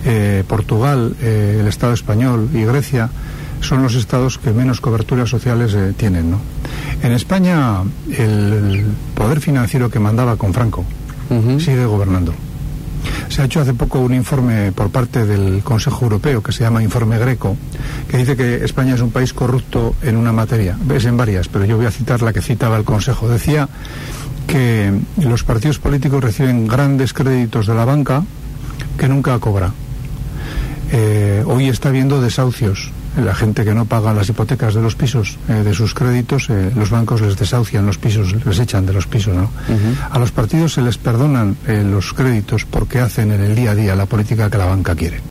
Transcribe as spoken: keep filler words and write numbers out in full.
eh, Portugal, eh, el Estado español y Grecia son los estados que menos coberturas sociales eh, tienen, ¿no? En España el poder financiero que mandaba con Franco uh-huh. sigue gobernando. Se ha hecho hace poco un informe por parte del Consejo Europeo que se llama Informe Greco, que dice que España es un país corrupto en una materia, es en varias, pero yo voy a citar la que citaba el Consejo. Decía que los partidos políticos reciben grandes créditos de la banca que nunca cobra. Eh, hoy está habiendo desahucios. La gente que no paga las hipotecas de los pisos, eh, de sus créditos, eh, los bancos les desahucian los pisos, les echan de los pisos, ¿no? Uh-huh. A los partidos se les perdonan eh, los créditos porque hacen en el día a día la política que la banca quiere.